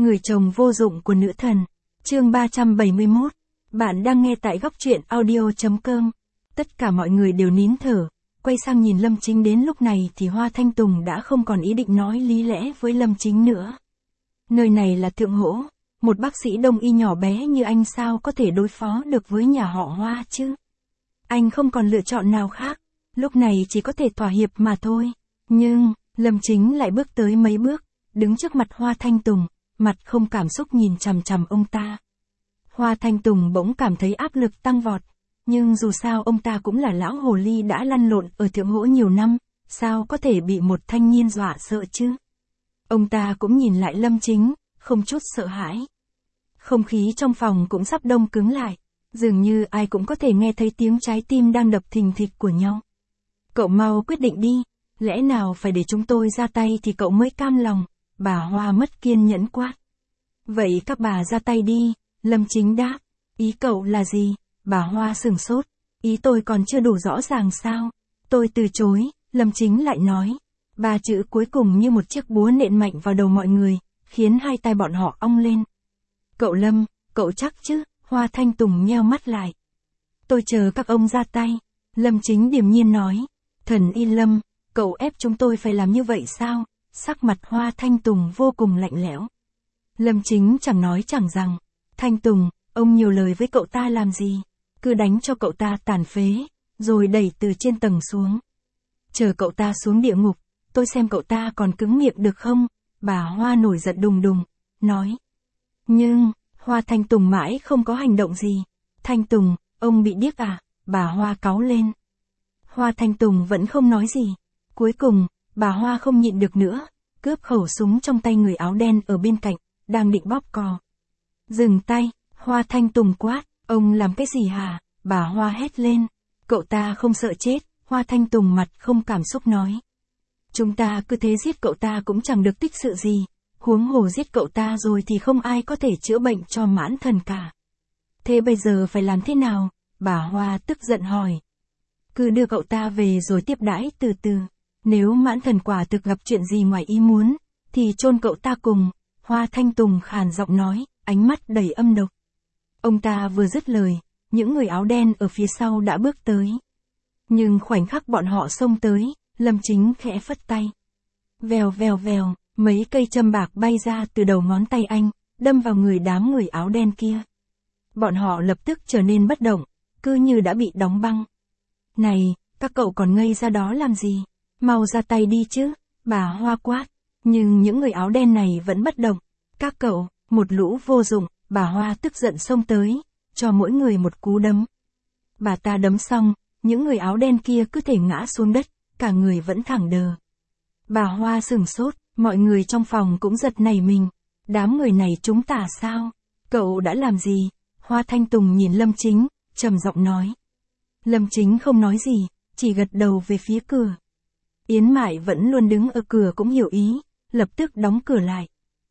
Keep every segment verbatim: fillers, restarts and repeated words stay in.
Người chồng vô dụng của nữ thần. Chương ba trăm bảy mươi mốt. Bạn đang nghe tại góc truyện audio.com. Tất cả mọi người đều nín thở, quay sang nhìn Lâm Chính. Đến lúc này thì Hoa Thanh Tùng đã không còn ý định nói lý lẽ với Lâm Chính nữa. Nơi này là Thượng Hỗ, một bác sĩ đông y nhỏ bé như anh sao có thể đối phó được với nhà họ Hoa chứ? Anh không còn lựa chọn nào khác, lúc này chỉ có thể thỏa hiệp mà thôi. Nhưng, Lâm Chính lại bước tới mấy bước, đứng trước mặt Hoa Thanh Tùng, mặt không cảm xúc nhìn chằm chằm ông ta. Hoa Thanh Tùng bỗng cảm thấy áp lực tăng vọt, nhưng dù sao ông ta cũng là lão hồ ly đã lăn lộn ở Thượng Hỗ nhiều năm, sao có thể bị một thanh niên dọa sợ chứ? Ông ta cũng nhìn lại Lâm Chính, không chút sợ hãi. Không khí trong phòng cũng sắp đông cứng lại, dường như ai cũng có thể nghe thấy tiếng trái tim đang đập thình thịch của nhau. Cậu mau quyết định đi, lẽ nào phải để chúng tôi ra tay thì cậu mới cam lòng? Bà Hoa mất kiên nhẫn quát. Vậy các bà ra tay đi, Lâm Chính đáp. Ý cậu là gì? Bà Hoa sửng sốt. Ý tôi còn chưa đủ rõ ràng sao? Tôi từ chối, Lâm Chính lại nói. Ba chữ cuối cùng như một chiếc búa nện mạnh vào đầu mọi người, khiến hai tai bọn họ ong lên. Cậu Lâm, cậu chắc chứ? Hoa Thanh Tùng nheo mắt lại. Tôi chờ các ông ra tay, Lâm Chính điềm nhiên nói. Thần y Lâm, cậu ép chúng tôi phải làm như vậy sao? Sắc mặt Hoa Thanh Tùng vô cùng lạnh lẽo. Lâm Chính chẳng nói chẳng rằng. Thanh Tùng, ông nhiều lời với cậu ta làm gì? Cứ đánh cho cậu ta tàn phế, rồi đẩy từ trên tầng xuống. Chờ cậu ta xuống địa ngục, tôi xem cậu ta còn cứng miệng được không? Bà Hoa nổi giận đùng đùng, nói. Nhưng, Hoa Thanh Tùng mãi không có hành động gì. Thanh Tùng, ông bị điếc à? Bà Hoa cáu lên. Hoa Thanh Tùng vẫn không nói gì. Cuối cùng, bà Hoa không nhịn được nữa, cướp khẩu súng trong tay người áo đen ở bên cạnh, đang định bóp cò. Dừng tay, Hoa Thanh Tùng quát, ông làm cái gì hả? Bà Hoa hét lên. Cậu ta không sợ chết, Hoa Thanh Tùng mặt không cảm xúc nói. Chúng ta cứ thế giết cậu ta cũng chẳng được tích sự gì, huống hồ giết cậu ta rồi thì không ai có thể chữa bệnh cho Mãn Thần cả. Thế bây giờ phải làm thế nào? Bà Hoa tức giận hỏi. Cứ đưa cậu ta về rồi tiếp đãi từ từ. Nếu Mãn Thần quả thực gặp chuyện gì ngoài ý muốn, thì chôn cậu ta cùng. Hoa Thanh Tùng khàn giọng nói, ánh mắt đầy âm độc. Ông ta vừa dứt lời, những người áo đen ở phía sau đã bước tới. Nhưng khoảnh khắc bọn họ xông tới, Lâm Chính khẽ phất tay. Vèo vèo vèo, mấy cây châm bạc bay ra từ đầu ngón tay anh, đâm vào người đám người áo đen kia. Bọn họ lập tức trở nên bất động, cứ như đã bị đóng băng. Này, các cậu còn ngây ra đó làm gì? Mau ra tay đi chứ, bà Hoa quát. Nhưng những người áo đen này vẫn bất động. Các cậu, một lũ vô dụng, bà Hoa tức giận xông tới, cho mỗi người một cú đấm. Bà ta đấm xong, những người áo đen kia cứ thể ngã xuống đất, cả người vẫn thẳng đờ. Bà Hoa sửng sốt, mọi người trong phòng cũng giật nảy mình. Đám người này chúng ta sao? Cậu đã làm gì? Hoa Thanh Tùng nhìn Lâm Chính, trầm giọng nói. Lâm Chính không nói gì, chỉ gật đầu về phía cửa. Yến Mại vẫn luôn đứng ở cửa cũng hiểu ý, lập tức đóng cửa lại.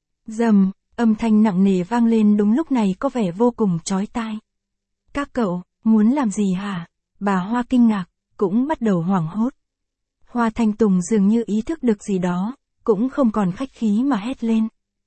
Rầm, âm thanh nặng nề vang lên đúng lúc này có vẻ vô cùng chói tai. Các cậu, muốn làm gì hả? Bà Hoa kinh ngạc, cũng bắt đầu hoảng hốt. Hoa Thanh Tùng dường như ý thức được gì đó, cũng không còn khách khí mà hét lên.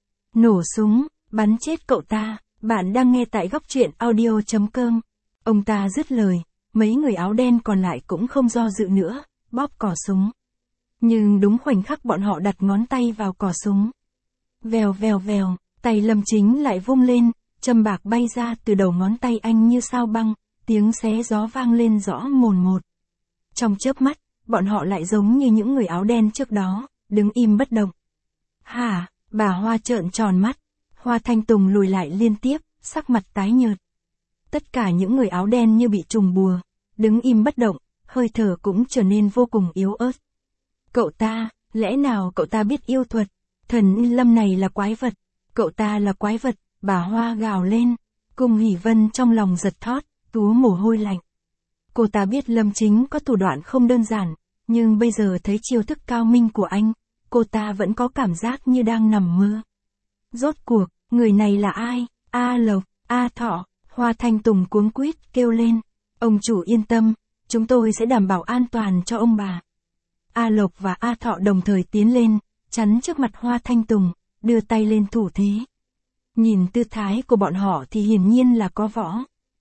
Nổ súng, bắn chết cậu ta, bạn đang nghe tại góc truyện audio.com. Ông ta dứt lời, mấy người áo đen còn lại cũng không do dự nữa, bóp cò súng. Nhưng đúng khoảnh khắc bọn họ đặt ngón tay vào cò súng. Vèo vèo vèo, tay Lâm Chính lại vung lên, châm bạc bay ra từ đầu ngón tay anh như sao băng, tiếng xé gió vang lên rõ mồn một. Trong chớp mắt, bọn họ lại giống như những người áo đen trước đó, đứng im bất động. Hả? Bà Hoa trợn tròn mắt. Hoa Thanh Tùng lùi lại liên tiếp, sắc mặt tái nhợt. Tất cả những người áo đen như bị trùng bùa, đứng im bất động, hơi thở cũng trở nên vô cùng yếu ớt. Cậu ta, lẽ nào cậu ta biết yêu thuật? Thần Lâm này là quái vật. Cậu ta là quái vật, bà Hoa gào lên. Cung Hỷ Vân trong lòng giật thót, túa mồ hôi lạnh. Cô ta biết Lâm Chính có thủ đoạn không đơn giản, nhưng bây giờ thấy chiêu thức cao minh của anh, cô ta vẫn có cảm giác như đang nằm mơ. Rốt cuộc, người này là ai? A Lộc, A Thọ, Hoa Thanh Tùng cuống quýt kêu lên. Ông chủ yên tâm, chúng tôi sẽ đảm bảo an toàn cho ông bà. A Lộc và A Thọ đồng thời tiến lên, chắn trước mặt Hoa Thanh Tùng, đưa tay lên thủ thế. Nhìn tư thái của bọn họ thì hiển nhiên là có võ.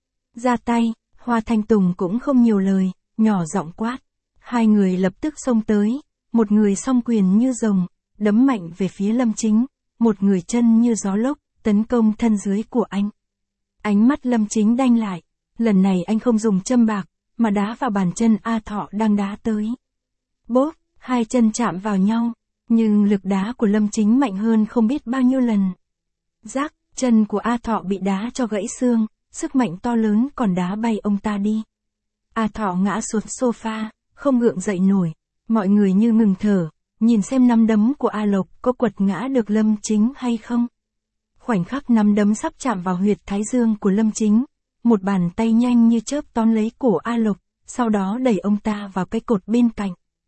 Ra tay, Hoa Thanh Tùng cũng không nhiều lời, nhỏ giọng quát. Hai người lập tức xông tới, một người song quyền như rồng, đấm mạnh về phía Lâm Chính, một người chân như gió lốc, tấn công thân dưới của anh. Ánh mắt Lâm Chính đanh lại, lần này anh không dùng châm bạc, mà đá vào bàn chân A Thọ đang đá tới. Bốp, hai chân chạm vào nhau, nhưng lực đá của Lâm Chính mạnh hơn không biết bao nhiêu lần. Rắc, chân của A Thọ bị đá cho gãy xương, sức mạnh to lớn còn đá bay ông ta đi. A Thọ ngã xuống sofa, không gượng dậy nổi, mọi người như ngừng thở, nhìn xem nắm đấm của A Lộc có quật ngã được Lâm Chính hay không. Khoảnh khắc nắm đấm sắp chạm vào huyệt thái dương của Lâm Chính, một bàn tay nhanh như chớp tóm lấy cổ A Lộc, sau đó đẩy ông ta vào cái cột bên cạnh.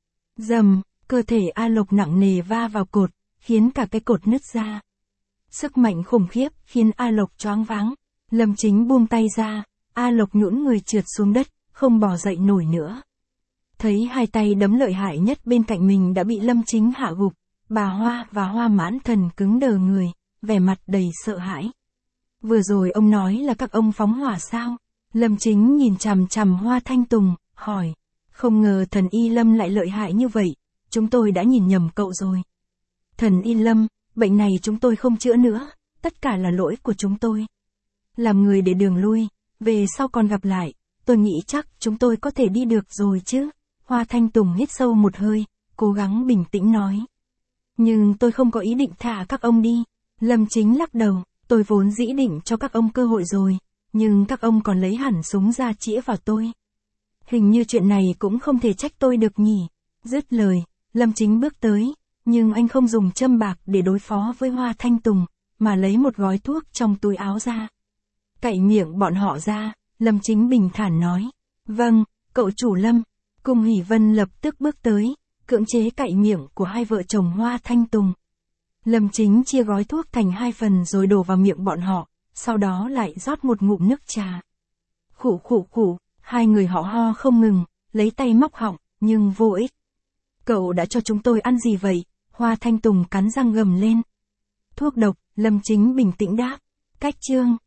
Dầm, cơ thể A Lộc nặng nề va vào cột, khiến cả cái cột nứt ra. Sức mạnh khủng khiếp khiến A Lộc choáng váng. Lâm Chính buông tay ra, A Lộc nhũn người trượt xuống đất, không bò dậy nổi nữa. Thấy hai tay đấm lợi hại nhất bên cạnh mình đã bị Lâm Chính hạ gục, bà Hoa và Hoa Mãn Thần cứng đờ người, vẻ mặt đầy sợ hãi. Vừa rồi ông nói là các ông phóng hỏa sao? Lâm Chính nhìn chằm chằm Hoa Thanh Tùng, hỏi. Không ngờ thần Y Lâm lại lợi hại như vậy, chúng tôi đã nhìn nhầm cậu rồi. Thần Y Lâm, bệnh này chúng tôi không chữa nữa, tất cả là lỗi của chúng tôi. Làm người để đường lui, về sau còn gặp lại, tôi nghĩ chắc chúng tôi có thể đi được rồi chứ. Hoa Thanh Tùng hít sâu một hơi, cố gắng bình tĩnh nói. Nhưng tôi không có ý định thả các ông đi. Lâm Chính lắc đầu, tôi vốn dĩ định cho các ông cơ hội rồi, nhưng các ông còn lấy hẳn súng ra chĩa vào tôi. Hình như chuyện này cũng không thể trách tôi được nhỉ. Dứt lời, Lâm Chính bước tới, nhưng anh không dùng châm bạc để đối phó với Hoa Thanh Tùng, mà lấy một gói thuốc trong túi áo ra. Cạy miệng bọn họ ra, Lâm Chính bình thản nói. Vâng, cậu chủ Lâm. Cung Hỷ Vân lập tức bước tới, cưỡng chế cạy miệng của hai vợ chồng Hoa Thanh Tùng. Lâm Chính chia gói thuốc thành hai phần rồi đổ vào miệng bọn họ, sau đó lại rót một ngụm nước trà. Khụ khụ khụ, hai người họ ho không ngừng, lấy tay móc họng, nhưng vô ích. Cậu đã cho chúng tôi ăn gì vậy? Hoa Thanh Tùng cắn răng gầm lên. Thuốc độc, Lâm Chính bình tĩnh đáp. Cách chương.